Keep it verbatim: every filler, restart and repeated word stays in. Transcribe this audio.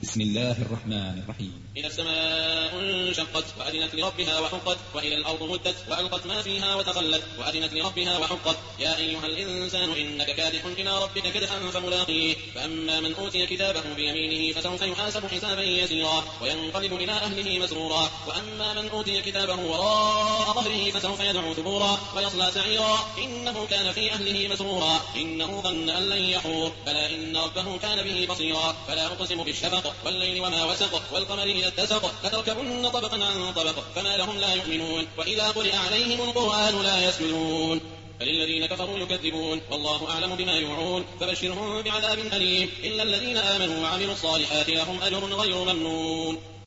بسم الله الرحمن الرحيم. إذا السماء انشقت وأذنت لربها وحقت وإذا الأرض مدت وألقت ما فيها وتخلت وأذنت لربها وحقت يا أيها الإنسان إنك كادح إلى ربك كدحا فملاقيه فأما من أوتي كتابه بيمينه فسوف يحاسب حسابا يسيرا وينقلب إلى أهله مسرورا وأما من أوتي كتابه وراء ظهره فسوف يدعو ثبورا ويصلى سعيرا إنه كان في أهله مسرورا إنه ظن أن لن يحور بلى إن ربه كان به بصيرا فلا أقسم بالشفق والليل وما وسق والقمر إذا اتسق لتركبن طبقا عن طبق فما لهم لا يؤمنون وإذا قرئ عليهم القرآن لا يسجدون فللذين كفروا يكذبون والله أعلم بما يوعون فبشرهم بعذاب أليم إلا الذين آمنوا وعملوا الصالحات لهم أجر غير ممنون.